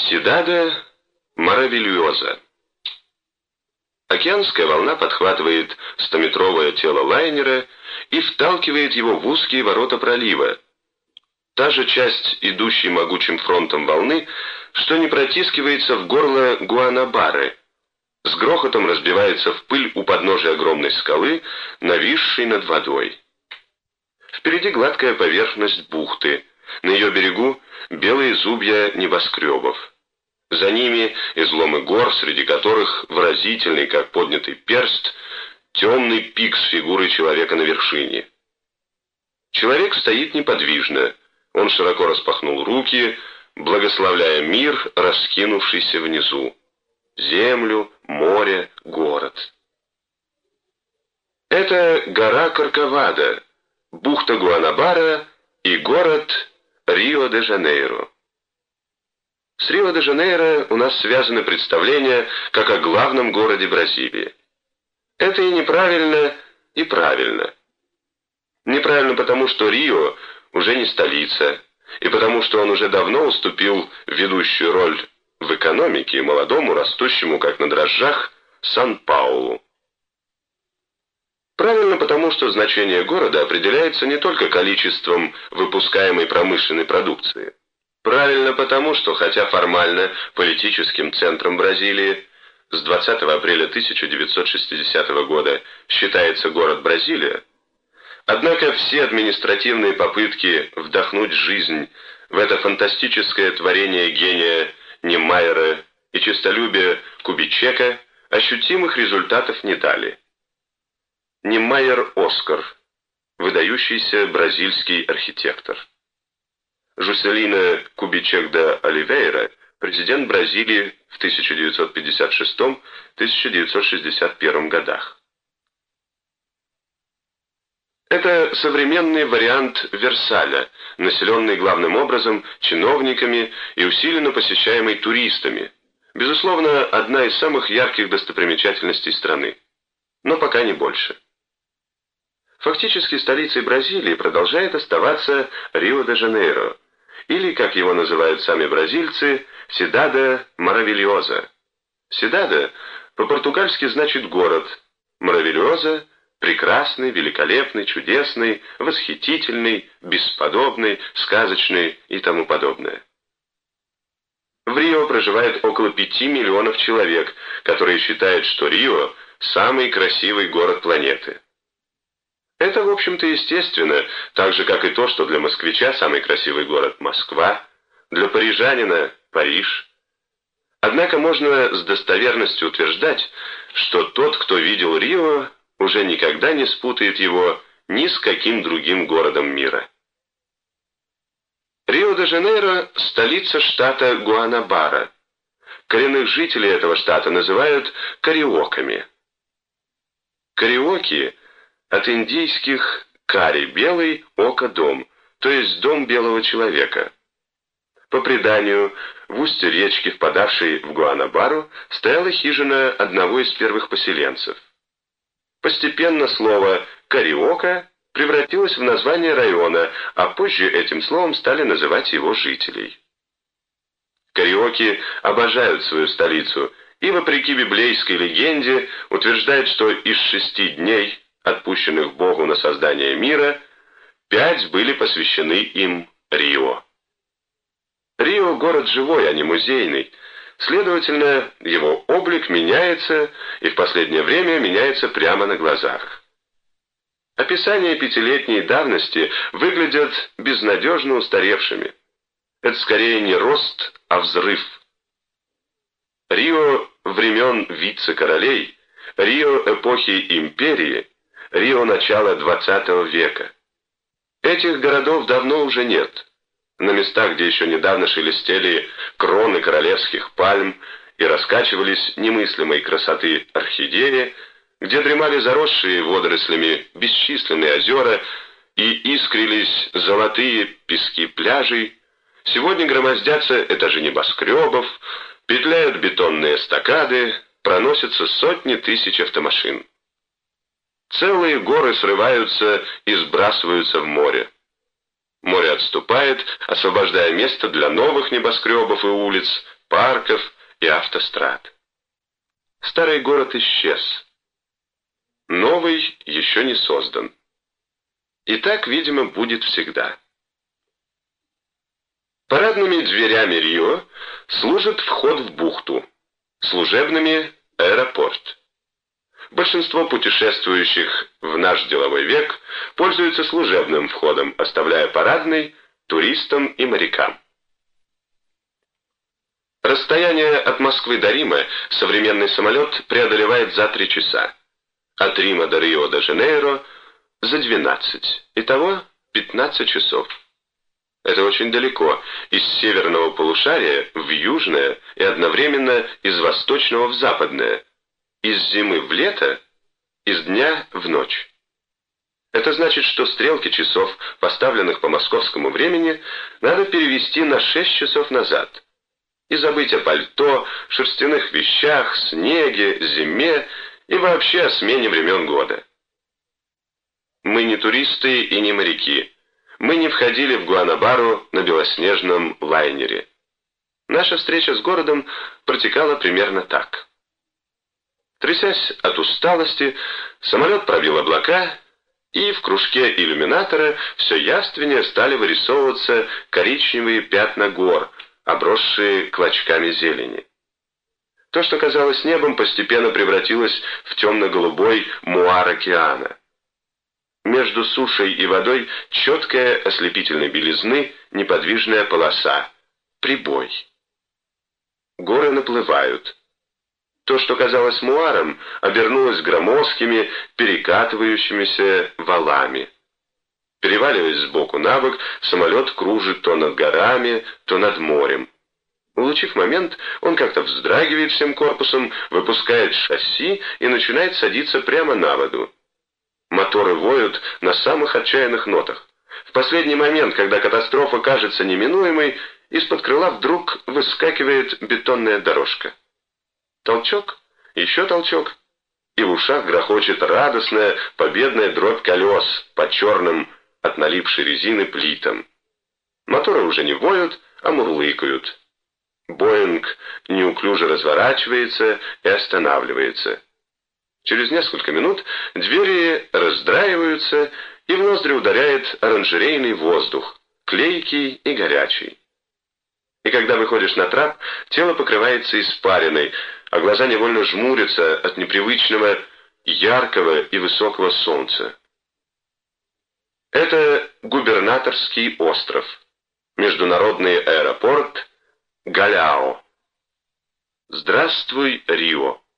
Сидада Маравильоза. Океанская волна подхватывает 100-метровое тело лайнера и вталкивает его в узкие ворота пролива. Та же часть, идущей могучим фронтом волны, что не протискивается в горло Гуанабары, с грохотом разбивается в пыль у подножия огромной скалы, нависшей над водой. Впереди гладкая поверхность бухты, на ее берегу белые зубья небоскребов. За ними изломы гор, среди которых выразительный, как поднятый перст, темный пик с фигурой человека на вершине. Человек стоит неподвижно, он широко распахнул руки, благословляя мир, раскинувшийся внизу. Землю, море, город. Это гора Корковада, бухта Гуанабара и город Рио-де-Жанейро. С Рио-де-Жанейро у нас связаны представления как о главном городе Бразилии. Это и неправильно, и правильно. Неправильно потому, что Рио уже не столица, и потому, что он уже давно уступил ведущую роль в экономике молодому, растущему как на дрожжах, Сан-Паулу. Правильно потому, что значение города определяется не только количеством выпускаемой промышленной продукции. Правильно потому, что хотя формально политическим центром Бразилии с 20 апреля 1960 года считается город Бразилия, однако все административные попытки вдохнуть жизнь в это фантастическое творение гения Немайера и честолюбия Кубичека ощутимых результатов не дали. Немайер Оскар, выдающийся бразильский архитектор. Жуселино Кубичек де Оливейра, президент Бразилии в 1956-1961 годах. Это современный вариант Версаля, населенный главным образом чиновниками и усиленно посещаемый туристами. Безусловно, одна из самых ярких достопримечательностей страны, но пока не больше. Фактически столицей Бразилии продолжает оставаться Рио-де-Жанейро, или, как его называют сами бразильцы, Сидада Маравильоза. Сидада по-португальски значит «город», Маравильоза – прекрасный, великолепный, чудесный, восхитительный, бесподобный, сказочный и тому подобное. В Рио проживает около 5 миллионов человек, которые считают, что Рио – самый красивый город планеты. Это, в общем-то, естественно, так же, как и то, что для москвича самый красивый город – Москва, для парижанина – Париж. Однако можно с достоверностью утверждать, что тот, кто видел Рио, уже никогда не спутает его ни с каким другим городом мира. Рио-де-Жанейро – столица штата Гуанабара. Коренных жителей этого штата называют кариоками. Кариоки – от индийских «кари» – белый, «ока» – дом, то есть дом белого человека. По преданию, в устье речки, впадавшей в Гуанабару, стояла хижина одного из первых поселенцев. Постепенно слово «кариока» превратилось в название района, а позже этим словом стали называть его жителей. Кариоки обожают свою столицу и, вопреки библейской легенде, утверждают, что из 6 дней, отпущенных Богу на создание мира, 5 были посвящены им Рио. Рио – город живой, а не музейный. Следовательно, его облик меняется и в последнее время меняется прямо на глазах. Описания 5-летней давности выглядят безнадежно устаревшими. Это скорее не рост, а взрыв. Рио времен вице-королей, Рио эпохи империи, Рио начала XX века. Этих городов давно уже нет. На местах, где еще недавно шелестели кроны королевских пальм и раскачивались немыслимой красоты орхидеи, где дремали заросшие водорослями бесчисленные озера и искрились золотые пески пляжей, сегодня громоздятся этажи небоскребов, петляют бетонные эстакады, проносятся сотни тысяч автомашин. Целые горы срываются и сбрасываются в море. Море отступает, освобождая место для новых небоскребов и улиц, парков и автострад. Старый город исчез. Новый еще не создан. И так, видимо, будет всегда. Парадными дверями Рио служит вход в бухту, служебными – аэропорт. Большинство путешествующих в наш деловой век пользуются служебным входом, оставляя парадный туристам и морякам. Расстояние от Москвы до Рима современный самолет преодолевает за 3 часа, от Рима до Рио-де-Жанейро – за 12, итого 15 часов. Это очень далеко, из северного полушария в южное и одновременно из восточного в западное, из зимы в лето, из дня в ночь. Это значит, что стрелки часов, поставленных по московскому времени, надо перевести на 6 часов назад. И забыть о пальто, шерстяных вещах, снеге, зиме и вообще о смене времен года. Мы не туристы и не моряки. Мы не входили в Гуанабару на белоснежном лайнере. Наша встреча с городом протекала примерно так. Трясясь от усталости, самолет пробил облака, и в кружке иллюминатора все явственнее стали вырисовываться коричневые пятна гор, обросшие клочками зелени. То, что казалось небом, постепенно превратилось в темно-голубой муар океана. Между сушей и водой четкая ослепительной белизны неподвижная полоса, прибой. Горы наплывают. То, что казалось муаром, обернулось громоздкими, перекатывающимися валами. Переваливаясь сбоку на бок, самолет кружит то над горами, то над морем. Улучив момент, он как-то вздрагивает всем корпусом, выпускает шасси и начинает садиться прямо на воду. Моторы воют на самых отчаянных нотах. В последний момент, когда катастрофа кажется неминуемой, из-под крыла вдруг выскакивает бетонная дорожка. Толчок, еще толчок, и в ушах грохочет радостная победная дробь колес по черным от налипшей резины плитам. Моторы уже не воют, а мурлыкают. Боинг неуклюже разворачивается и останавливается. Через несколько минут двери раздраиваются, и в ноздри ударяет оранжерейный воздух, клейкий и горячий. И когда выходишь на трап, тело покрывается испариной, а глаза невольно жмурятся от непривычного, яркого и высокого солнца. Это губернаторский остров, международный аэропорт Галяо. Здравствуй, Рио!